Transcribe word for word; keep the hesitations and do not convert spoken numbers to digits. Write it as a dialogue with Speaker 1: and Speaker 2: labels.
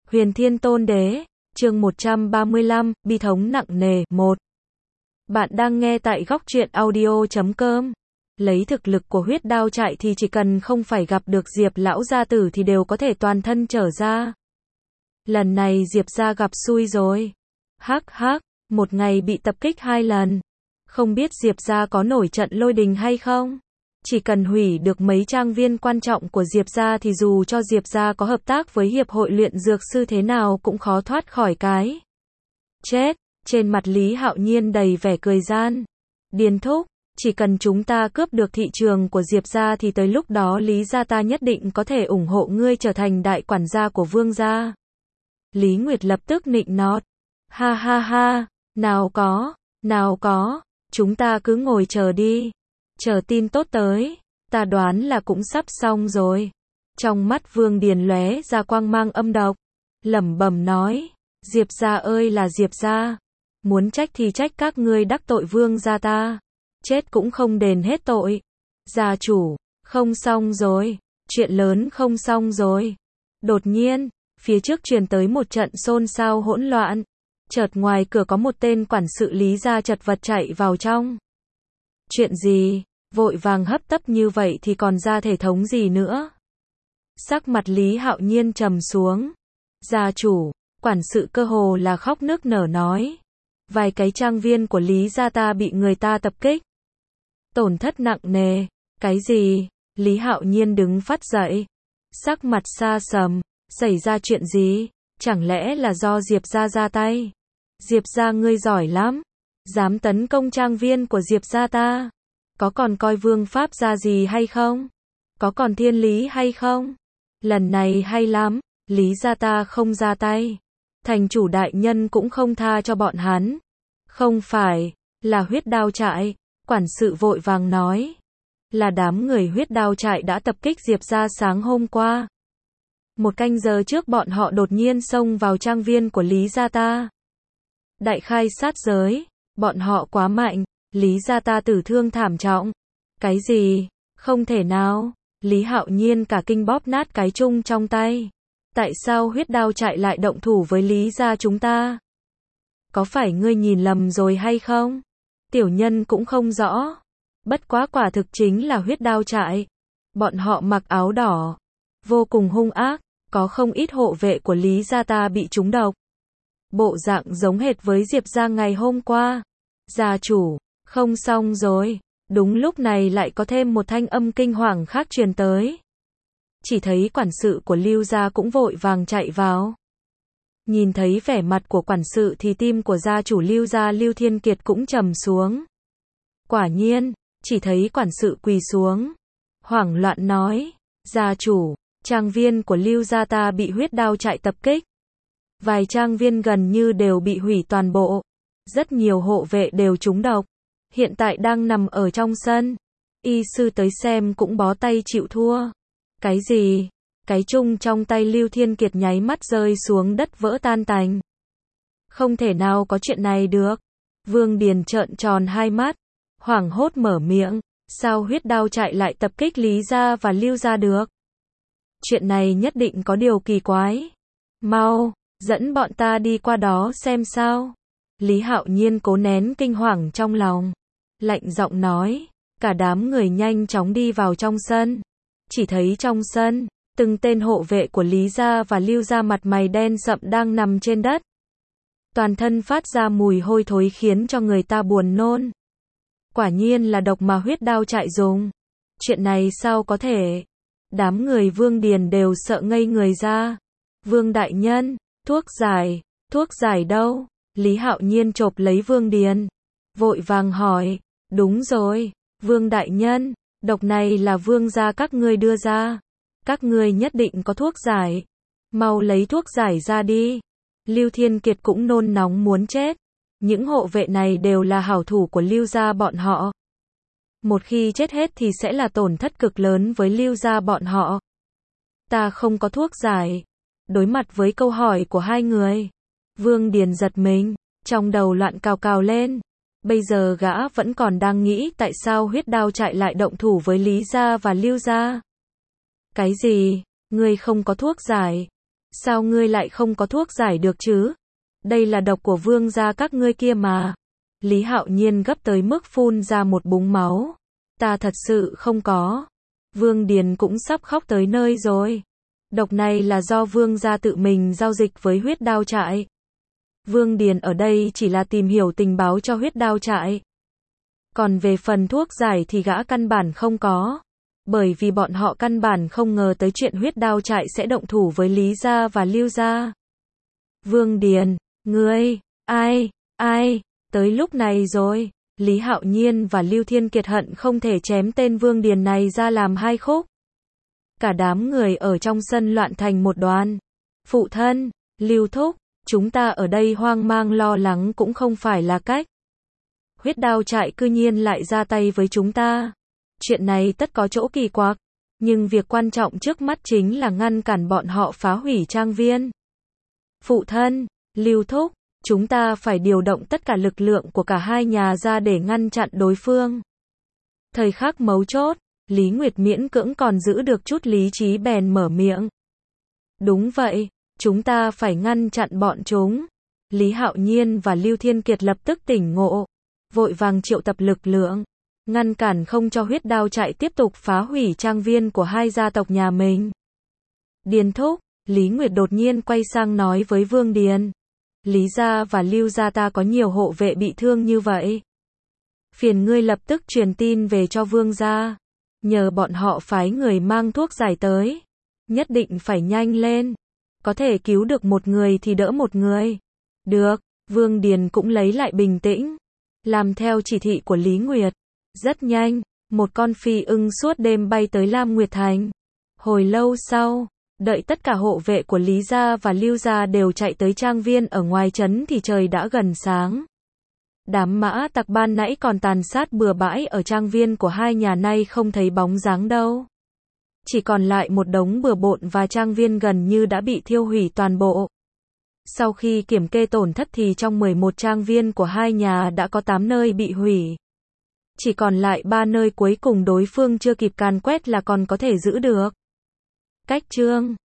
Speaker 1: Huyền Thiên Tôn Đế, chương một trăm ba mươi lăm, bi thống nặng nề, một. Bạn đang nghe tại góc truyện audio chấm com. Lấy thực lực của huyết đao trại thì chỉ cần không phải gặp được Diệp lão gia tử thì đều có thể toàn thân trở ra. Lần này Diệp gia gặp xui rồi. Hắc hắc, một ngày bị tập kích hai lần. Không biết Diệp gia có nổi trận lôi đình hay không? Chỉ cần hủy được mấy trang viên quan trọng của Diệp gia thì dù cho Diệp gia có hợp tác với hiệp hội luyện dược sư thế nào cũng khó thoát khỏi cái chết. Trên mặt Lý Hạo Nhiên đầy vẻ cười gian. Điền thúc, chỉ cần chúng ta cướp được thị trường của Diệp gia thì tới lúc đó Lý gia ta nhất định có thể ủng hộ ngươi trở thành đại quản gia của Vương gia. Lý Nguyệt lập tức nịnh nọt. Ha ha ha, nào có, nào có, chúng ta cứ ngồi chờ đi. Chờ tin tốt tới, ta đoán là cũng sắp xong rồi. Trong mắt Vương Điền lóe ra quang mang âm độc, lẩm bẩm nói, Diệp gia ơi là Diệp gia, muốn trách thì trách các ngươi đắc tội Vương gia ta, chết cũng không đền hết tội. Gia chủ, không xong rồi, chuyện lớn không xong rồi. Đột nhiên, phía trước truyền tới một trận xôn xao hỗn loạn, chợt ngoài cửa có một tên quản sự Lý gia chật vật chạy vào trong. Chuyện gì? Vội vàng hấp tấp như vậy thì còn ra thể thống gì nữa? Sắc mặt Lý Hạo Nhiên trầm xuống. Gia chủ, quản sự cơ hồ là khóc nức nở nói. Vài cái trang viên của Lý gia ta bị người ta tập kích. Tổn thất nặng nề. Cái gì? Lý Hạo Nhiên đứng phát dậy. Sắc mặt xa sầm. Xảy ra chuyện gì? Chẳng lẽ là do Diệp gia ra tay? Diệp gia ngươi giỏi lắm. Dám tấn công trang viên của Diệp gia ta. Có còn coi vương pháp ra gì hay không? Có còn thiên lý hay không? Lần này hay lắm, Lý gia ta không ra tay. Thành chủ đại nhân cũng không tha cho bọn hắn. Không phải, là huyết đao trại, quản sự vội vàng nói. Là đám người huyết đao trại đã tập kích Diệp gia sáng hôm qua. Một canh giờ trước bọn họ đột nhiên xông vào trang viên của Lý gia ta. Đại khai sát giới, bọn họ quá mạnh. Lý gia ta tử thương thảm trọng. Cái gì? Không thể nào. Lý Hạo Nhiên cả kinh bóp nát cái chung trong tay. Tại sao huyết đao trại lại động thủ với Lý gia chúng ta? Có phải ngươi nhìn lầm rồi hay không? Tiểu nhân cũng không rõ. Bất quá quả thực chính là huyết đao trại. Bọn họ mặc áo đỏ, vô cùng hung ác, có không ít hộ vệ của Lý gia ta bị trúng độc. Bộ dạng giống hệt với Diệp gia ngày hôm qua. Gia chủ, không xong rồi. Đúng lúc này lại có thêm một thanh âm kinh hoàng khác truyền tới. Chỉ thấy quản sự của Lưu gia cũng vội vàng chạy vào. Nhìn thấy vẻ mặt của quản sự thì tim của gia chủ Lưu gia Lưu Thiên Kiệt cũng trầm xuống. Quả nhiên, chỉ thấy quản sự quỳ xuống, hoảng loạn nói, gia chủ, trang viên của Lưu gia ta bị huyết đao trại tập kích. Vài trang viên gần như đều bị hủy toàn bộ. Rất nhiều hộ vệ đều trúng độc. Hiện tại đang nằm ở trong sân. Y sư tới xem cũng bó tay chịu thua. Cái gì? Cái chung trong tay Lưu Thiên Kiệt nháy mắt rơi xuống đất vỡ tan tành. Không thể nào có chuyện này được. Vương Điền trợn tròn hai mắt, hoảng hốt mở miệng. Sao huyết đao trại lại tập kích Lý gia và Lưu gia được? Chuyện này nhất định có điều kỳ quái. Mau, dẫn bọn ta đi qua đó xem sao. Lý Hạo Nhiên cố nén kinh hoàng trong lòng, lạnh giọng nói. Cả đám người nhanh chóng đi vào trong sân. Chỉ thấy trong sân, từng tên hộ vệ của Lý gia và Lưu gia mặt mày đen sậm đang nằm trên đất. Toàn thân phát ra mùi hôi thối khiến cho người ta buồn nôn. Quả nhiên là độc mà huyết đao trại dùng. Chuyện này sao có thể? Đám người Vương Điền đều sợ ngây người ra. Vương đại nhân, thuốc giải, thuốc giải đâu? Lý Hạo Nhiên chộp lấy Vương Điền, vội vàng hỏi. Đúng rồi, Vương đại nhân, độc này là Vương gia các ngươi đưa ra. Các ngươi nhất định có thuốc giải. Mau lấy thuốc giải ra đi. Lưu Thiên Kiệt cũng nôn nóng muốn chết. Những hộ vệ này đều là hảo thủ của Lưu gia bọn họ. Một khi chết hết thì sẽ là tổn thất cực lớn với Lưu gia bọn họ. Ta không có thuốc giải. Đối mặt với câu hỏi của hai người, Vương Điền giật mình, trong đầu loạn cào cào lên. Bây giờ gã vẫn còn đang nghĩ tại sao huyết đao trại lại động thủ với Lý gia và Lưu gia. Cái gì? Ngươi không có thuốc giải? Sao ngươi lại không có thuốc giải được chứ? Đây là độc của vương gia các ngươi kia mà. Lý Hạo Nhiên gấp tới mức phun ra một búng máu. Ta thật sự không có. Vương Điền cũng sắp khóc tới nơi rồi. Độc này là do vương gia tự mình giao dịch với huyết đao trại. Vương Điền ở đây chỉ là tìm hiểu tình báo cho huyết đao trại. Còn về phần thuốc giải thì gã căn bản không có. Bởi vì bọn họ căn bản không ngờ tới chuyện huyết đao trại sẽ động thủ với Lý gia và Lưu gia. Vương Điền, ngươi, ai, ai, tới lúc này rồi. Lý Hạo Nhiên và Lưu Thiên Kiệt hận không thể chém tên Vương Điền này ra làm hai khúc. Cả đám người ở trong sân loạn thành một đoàn. Phụ thân, Lưu thúc, chúng ta ở đây hoang mang lo lắng cũng không phải là cách. Huyết đao trại cư nhiên lại ra tay với chúng ta. Chuyện này tất có chỗ kỳ quặc. Nhưng việc quan trọng trước mắt chính là ngăn cản bọn họ phá hủy trang viên. Phụ thân, Lưu thúc, chúng ta phải điều động tất cả lực lượng của cả hai nhà ra để ngăn chặn đối phương. Thời khắc mấu chốt, Lý Nguyệt miễn cưỡng còn giữ được chút lý trí bèn mở miệng. Đúng vậy, chúng ta phải ngăn chặn bọn chúng. Lý Hạo Nhiên và Lưu Thiên Kiệt lập tức tỉnh ngộ, vội vàng triệu tập lực lượng, ngăn cản không cho huyết đao trại tiếp tục phá hủy trang viên của hai gia tộc nhà mình. Điền thúc, Lý Nguyệt đột nhiên quay sang nói với Vương Điền. Lý gia và Lưu gia ta có nhiều hộ vệ bị thương như vậy. Phiền ngươi lập tức truyền tin về cho Vương gia. Nhờ bọn họ phái người mang thuốc giải tới. Nhất định phải nhanh lên. Có thể cứu được một người thì đỡ một người. Được, Vương Điền cũng lấy lại bình tĩnh. Làm theo chỉ thị của Lý Nguyệt. Rất nhanh, một con phi ưng suốt đêm bay tới Lam Nguyệt Thành. Hồi lâu sau, đợi tất cả hộ vệ của Lý gia và Lưu gia đều chạy tới trang viên ở ngoài trấn thì trời đã gần sáng. Đám mã tặc ban nãy còn tàn sát bừa bãi ở trang viên của hai nhà nay không thấy bóng dáng đâu. Chỉ còn lại một đống bừa bộn và trang viên gần như đã bị thiêu hủy toàn bộ. Sau khi kiểm kê tổn thất thì trong mười một trang viên của hai nhà đã có tám nơi bị hủy. Chỉ còn lại ba nơi cuối cùng đối phương chưa kịp càn quét là còn có thể giữ được. Cách chương